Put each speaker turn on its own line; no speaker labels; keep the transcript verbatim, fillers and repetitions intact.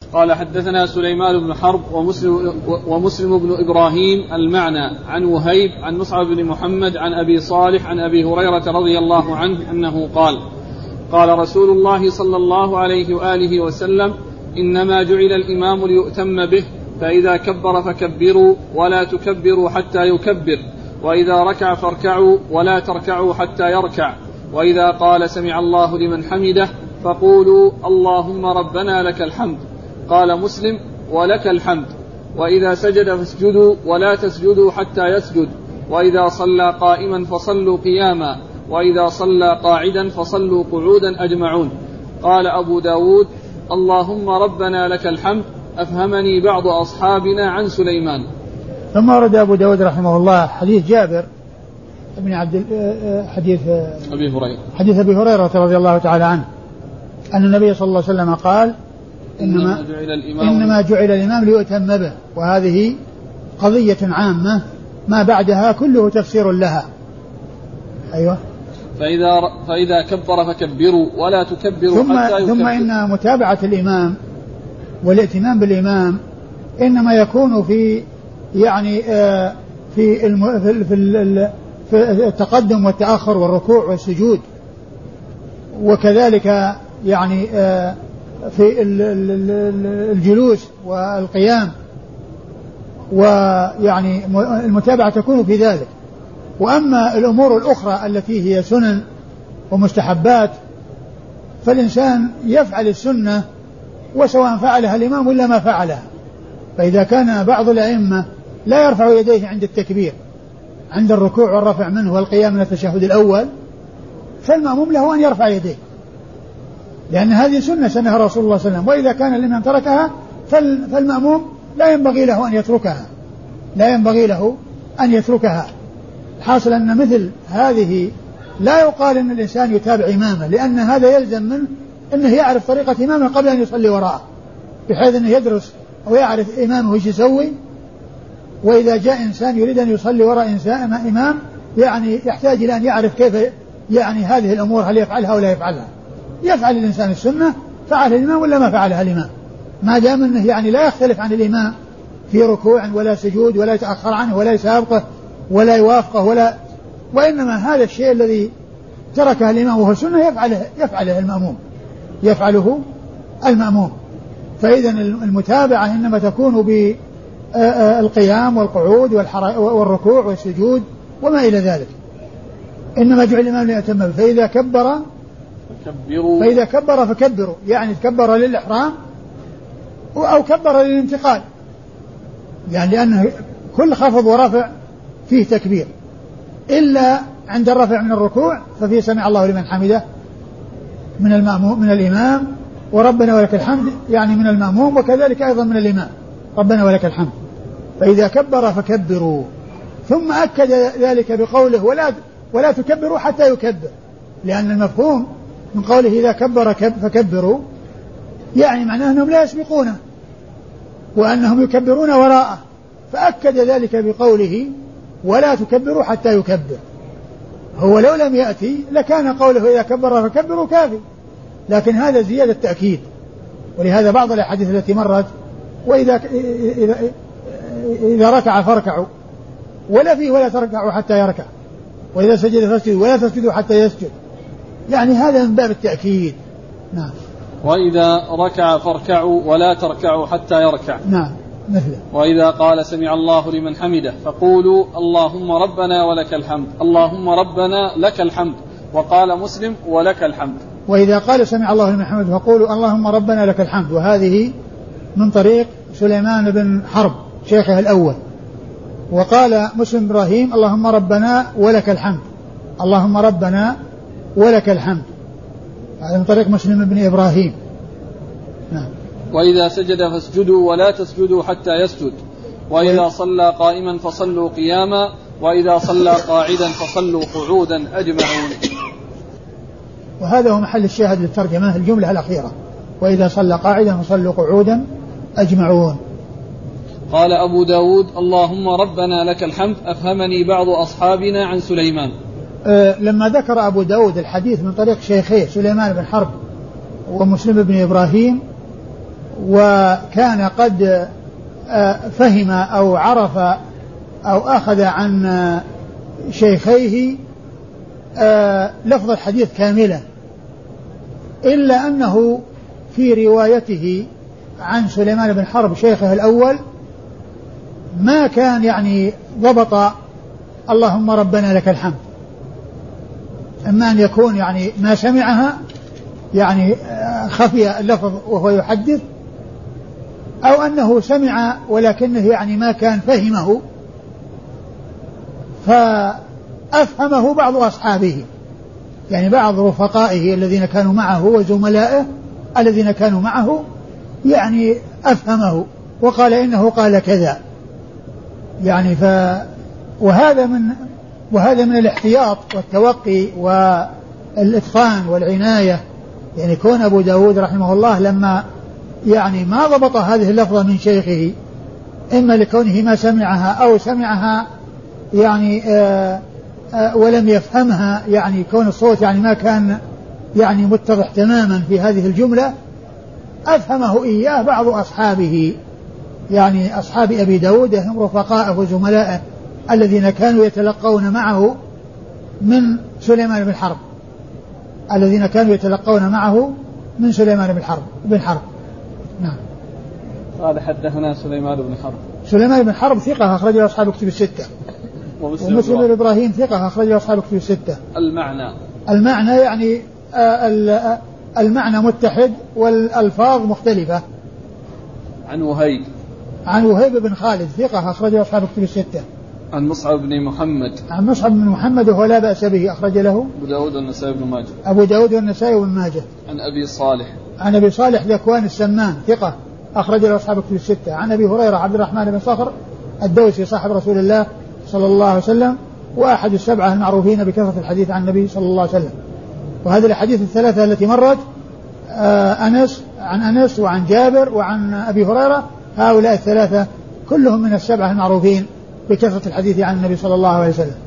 قال حدثنا سليمان بن حرب ومسلم, ومسلم بن إبراهيم المعنى عن وهيب عن مصعب بن محمد عن أبي صالح عن أبي هريرة رضي الله عنه أنه قال قال رسول الله صلى الله عليه وآله وسلم إنما جعل الإمام ليؤتم به فإذا كبر فكبروا ولا تكبروا حتى يكبر وإذا ركع فاركعوا ولا تركعوا حتى يركع وإذا قال سمع الله لمن حمده فقولوا اللهم ربنا لك الحمد. قال مسلم ولك الحمد. وإذا سجد فاسجدوا ولا تسجدوا حتى يسجد وإذا صلى قائما فصلوا قياما وإذا صلى قاعدا فصلوا قعودا أجمعون. قال أبو داود اللهم ربنا لك الحمد أفهمني بعض أصحابنا عن سليمان.
ثم ورد أبو داود رحمه الله حديث جابر ابن عبد حديث
أبي هريرة
حديث أبي هريرة رضي الله تعالى عنه أن النبي صلى الله عليه وسلم قال إنما جعل الإمام, إنما جعل الإمام ليؤتم به. وهذه قضية عامة ما بعدها كله تفسير لها. أيوة.
فإذا, فإذا كبر فكبروا ولا تكبروا
ثم
حتى يكبر.
ثم إن متابعة الإمام والائتمام بالإمام إنما يكون في يعني آه في, الم في, في, في التقدم والتأخر والركوع والسجود وكذلك يعني آه في الجلوس والقيام ويعني المتابعة تكون في ذلك. وأما الأمور الأخرى التي هي سنن ومستحبات فالإنسان يفعل السنة وسواء فعلها الإمام ولا ما فعلها. فإذا كان بعض الأئمة لا يرفع يديه عند التكبير عند الركوع والرفع منه والقيام من التشهد الأول فالمأموم له أن يرفع يديه لأن هذه سنة سنها رسول الله صلى الله عليه وسلم. وإذا كان الإمام تركها فالمأموم لا ينبغي له أن يتركها لا ينبغي له أن يتركها. حاصل أن مثل هذه لا يقال أن الإنسان يتابع إمامه لأن هذا يلزم منه أنه يعرف طريقة إمامه قبل أن يصلي وراءه بحيث أنه يدرس ويعرف إمامه ايش يسوي. وإذا جاء إنسان يريد أن يصلي وراء إنسان إمام يعني يحتاج إلى أن يعرف كيف يعني هذه الأمور هل يفعلها ولا يفعلها. يفعل الإنسان السنة فعل الإمام ولا ما فعلها الإمام ما دام أنه يعني لا يختلف عن الإمام في ركوع ولا سجود ولا يتأخر عنه ولا يسابقه ولا يوافقه ولا وإنما هذا الشيء الذي تركه الإمام وهو السنة يفعله يفعله المأموم يفعله المأموم. فإذا المتابعة إنما تكون بالقيام والقعود والركوع والسجود وما إلى ذلك. إنما جعل الإمام ليؤتم به فإذا كبر
فكبروا
فإذا كبر فكبروا يعني كبر للإحرام أو كبر للانتقال يعني لأنه كل خفض ورفع فيه تكبير إلا عند الرفع من الركوع ففيه سمع الله لمن حمده من المأموم من الإمام وربنا ولك الحمد يعني من المأموم وكذلك أيضا من الإمام ربنا ولك الحمد. فإذا كبر فكبروا ثم أكد ذلك بقوله ولا ولا تكبروا حتى يكبر لأن المفهوم من قوله إذا كبر فكبروا يعني معناه أنهم لا يسبقونه وأنهم يكبرون وراءه فأكد ذلك بقوله ولا تكبروا حتى يكبر. هو لو لم يأتي لكان قوله إذا كبر فكبروا كافي لكن هذا زيادة تأكيد. ولهذا بعض الأحاديث التي مرت وإذا إذا, إذا ركع فاركعوا ولا فيه ولا تركعوا حتى يركع وإذا سجد فاسجدوا ولا تسجدوا حتى يسجد يعني هذا من باب التأكيد. نعم.
وإذا ركع فاركعوا ولا تركعوا حتى يركع.
نعم مثله.
وإذا قال سمع الله لمن حمده فقولوا اللهم ربنا ولك الحمد اللهم ربنا لك الحمد. وقال مسلم ولك الحمد.
وإذا قال سمع الله لمن حمده فقولوا اللهم ربنا لك الحمد. وهذه من طريق سليمان بن حرب شيخه الأول. وقال مسلم إبراهيم اللهم ربنا ولك الحمد اللهم ربنا ولك الحمد. هذا من طريق مسلم بن إبراهيم. نعم.
وإذا سجد فاسجدوا ولا تسجدوا حتى يسجد وإذا صلى قائما فصلوا قياما وإذا صلى قاعدا فصلوا قعودا أجمعون.
وهذا هو محل الشاهد للترجمة الجملة الأخيرة وإذا صلى قاعدا فصلوا قعودا أجمعون.
قال أبو داود اللهم ربنا لك الحمد أفهمني بعض أصحابنا عن سليمان.
أه لما ذكر أبو داود الحديث من طريق شيخيه سليمان بن حرب ومسلم بن إبراهيم وكان قد فهم أو عرف أو أخذ عن شيخيه لفظ الحديث كاملا، إلا أنه في روايته عن سليمان بن حرب شيخه الأول ما كان يعني ضبط اللهم ربنا لك الحمد، إما أن يكون يعني ما سمعها يعني خفي اللفظ وهو يحدث، أو أنه سمع ولكنه يعني ما كان فهمه فأفهمه بعض أصحابه، يعني بعض رفقائه الذين كانوا معه وزملائه الذين كانوا معه يعني أفهمه وقال إنه قال كذا يعني ف وهذا من وهذا من الاحتياط والتوقي والإتقان والعناية. يعني كون أبو داود رحمه الله لما يعني ما ضبط هذه اللفظة من شيخه، إما لكونه ما سمعها أو سمعها يعني آآ آآ ولم يفهمها، يعني كون الصوت يعني ما كان يعني متضح تماما في هذه الجملة، أفهمه إياه بعض أصحابه، يعني أصحاب أبي داود هم رفقائه وزملائه الذين كانوا يتلقون معه من سليمان بن حرب الذين كانوا يتلقون معه من سليمان بن حرب بن حرب نعم.
قال حدثنا سليمان بن حرب. سليمان
بن حرب ثقة أخرجه أصحاب كتب الستة. ومسلم بن إبراهيم ثقة أخرجه أصحاب كتب الستة.
المعنى
المعنى يعني آه المعنى متحد والألفاظ مختلفة.
عن وهيب
عن وهيب بن خالد ثقة أخرجه أصحاب كتب الستة.
عن مصعب بن محمد
عن مصعب بن محمد وهو لا بأس به أخرج له
أبو داود والنسائي بن ماجه.
أبو داود والنسائي بن ماجه.
عن أبي صالح
عن أبي صالح ذكوان السمان ثقة أخرج له أصحاب كتب الستة. عن أبي هريرة عبد الرحمن بن صخر الدوسي صاحب رسول الله صلى الله عليه وسلم وأحد السبعة المعروفين بكثرة الحديث عن النبي صلى الله عليه وسلم. وهذه الأحاديث الثلاثة التي مرت آه أنس عن أنس وعن جابر وعن أبي هريرة، هؤلاء الثلاثة كلهم من السبعة المعروفين بكثرة الحديث عن النبي صلى الله عليه وسلم.